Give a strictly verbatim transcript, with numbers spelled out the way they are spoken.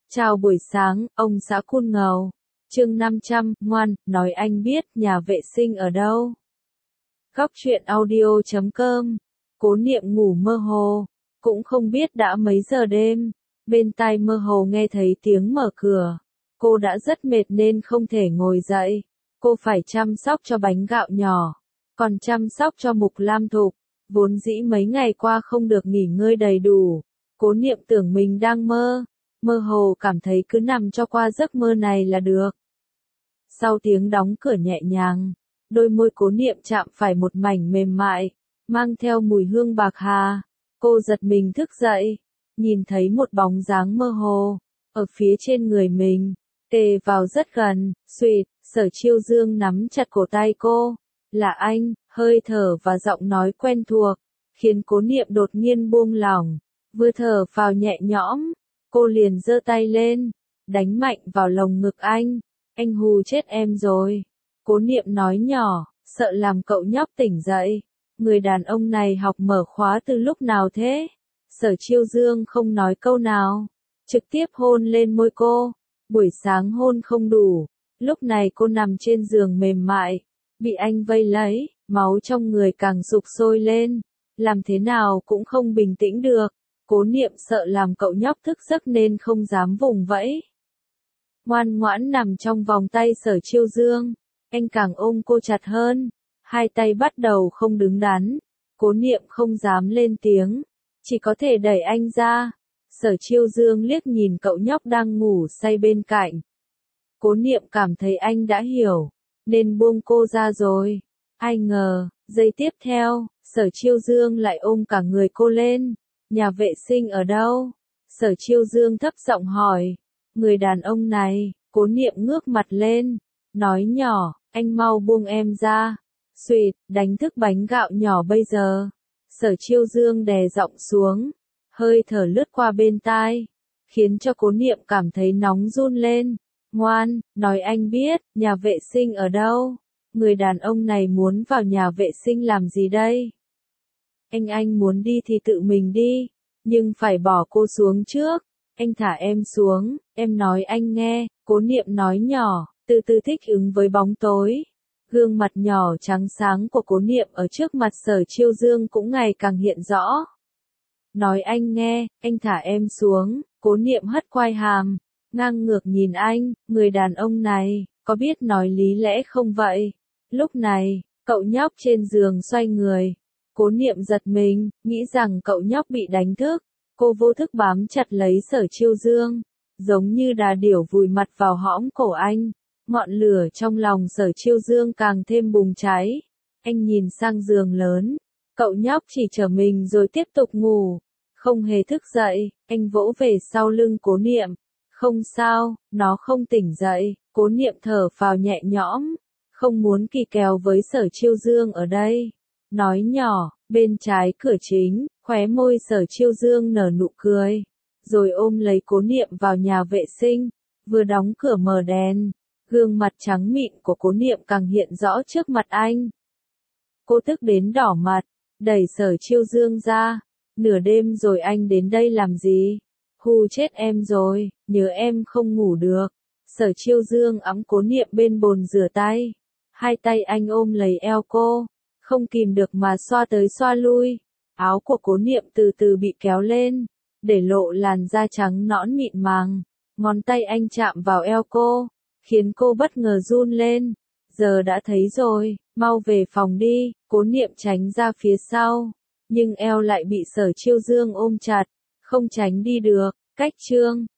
Chào buổi sáng, ông xã Cun Ngầu. Chương năm trăm, ngoan, nói anh biết nhà vệ sinh ở đâu. Góc truyện audio chấm com. Cố Niệm ngủ mơ hồ, cũng không biết đã mấy giờ đêm. Bên tai mơ hồ nghe thấy tiếng mở cửa. Cô đã rất mệt nên không thể ngồi dậy. Cô phải chăm sóc cho bánh gạo nhỏ, còn chăm sóc cho Mục Lam Thục. Vốn dĩ mấy ngày qua không được nghỉ ngơi đầy đủ. Cố Niệm tưởng mình đang mơ. Mơ hồ cảm thấy cứ nằm cho qua giấc mơ này là được. Sau tiếng đóng cửa nhẹ nhàng, đôi môi Cố Niệm chạm phải một mảnh mềm mại, mang theo mùi hương bạc hà. Cô giật mình thức dậy, nhìn thấy một bóng dáng mơ hồ, ở phía trên người mình, kề vào rất gần, xuỵt, Sở Chiêu Dương nắm chặt cổ tay cô. Là anh, hơi thở và giọng nói quen thuộc, khiến Cố Niệm đột nhiên buông lỏng, vừa thở phào nhẹ nhõm. Cô liền giơ tay lên, đánh mạnh vào lồng ngực anh. Anh hù chết em rồi. Cố Niệm nói nhỏ, sợ làm cậu nhóc tỉnh dậy. Người đàn ông này học mở khóa từ lúc nào thế? Sở Chiêu Dương không nói câu nào, trực tiếp hôn lên môi cô. Buổi sáng hôn không đủ, lúc này cô nằm trên giường mềm mại, bị anh vây lấy, máu trong người càng sục sôi lên, làm thế nào cũng không bình tĩnh được. Cố Niệm sợ làm cậu nhóc thức giấc nên không dám vùng vẫy. Ngoan ngoãn nằm trong vòng tay Sở Chiêu Dương, anh càng ôm cô chặt hơn, hai tay bắt đầu không đứng đắn. Cố Niệm không dám lên tiếng, chỉ có thể đẩy anh ra. Sở Chiêu Dương liếc nhìn cậu nhóc đang ngủ say bên cạnh. Cố Niệm cảm thấy anh đã hiểu, nên buông cô ra rồi. Ai ngờ, giây tiếp theo, Sở Chiêu Dương lại ôm cả người cô lên. Nhà vệ sinh ở đâu? Sở Chiêu Dương thấp giọng hỏi. Người đàn ông này, Cố Niệm ngước mặt lên, nói nhỏ, anh mau buông em ra. Xuỵt, đánh thức bánh gạo nhỏ bây giờ. Sở Chiêu Dương đè giọng xuống, hơi thở lướt qua bên tai, khiến cho Cố Niệm cảm thấy nóng run lên. Ngoan, nói anh biết, nhà vệ sinh ở đâu? Người đàn ông này muốn vào nhà vệ sinh làm gì đây? Anh anh muốn đi thì tự mình đi, nhưng phải bỏ cô xuống trước. Anh thả em xuống, em nói anh nghe. Cố Niệm nói nhỏ, từ từ thích ứng với bóng tối. Gương mặt nhỏ trắng sáng của Cố Niệm ở trước mặt Sở Chiêu Dương cũng ngày càng hiện rõ. Nói anh nghe, anh thả em xuống. Cố Niệm hất quai hàm, ngang ngược nhìn anh. Người đàn ông này, có biết nói lý lẽ không vậy? Lúc này, cậu nhóc trên giường xoay người. Cố Niệm giật mình, nghĩ rằng cậu nhóc bị đánh thức. Cô vô thức bám chặt lấy Sở Chiêu Dương, giống như đà điểu vùi mặt vào hõm cổ anh. Ngọn lửa trong lòng Sở Chiêu Dương càng thêm bùng cháy. Anh nhìn sang giường lớn, cậu nhóc chỉ trở mình rồi tiếp tục ngủ, không hề thức dậy. Anh vỗ về sau lưng Cố Niệm. Không sao, nó không tỉnh dậy. Cố Niệm thở phào nhẹ nhõm, không muốn kỳ kèo với Sở Chiêu Dương ở đây. Nói nhỏ, bên trái cửa chính, khóe môi Sở Chiêu Dương nở nụ cười, rồi ôm lấy Cố Niệm vào nhà vệ sinh. Vừa đóng cửa mở đèn, gương mặt trắng mịn của Cố Niệm càng hiện rõ trước mặt anh. Cô tức đến đỏ mặt, đẩy Sở Chiêu Dương ra. Nửa đêm rồi anh đến đây làm gì? Hù chết em rồi, nhớ em không ngủ được. Sở Chiêu Dương ẵm Cố Niệm bên bồn rửa tay, hai tay anh ôm lấy eo cô, không kìm được mà xoa tới xoa lui. Áo của Cố Niệm từ từ bị kéo lên, để lộ làn da trắng nõn mịn màng. Ngón tay anh chạm vào eo cô, khiến cô bất ngờ run lên. Giờ đã thấy rồi, mau về phòng đi. Cố Niệm tránh ra phía sau, nhưng eo lại bị Sở Chiêu Dương ôm chặt, không tránh đi được. Cách chương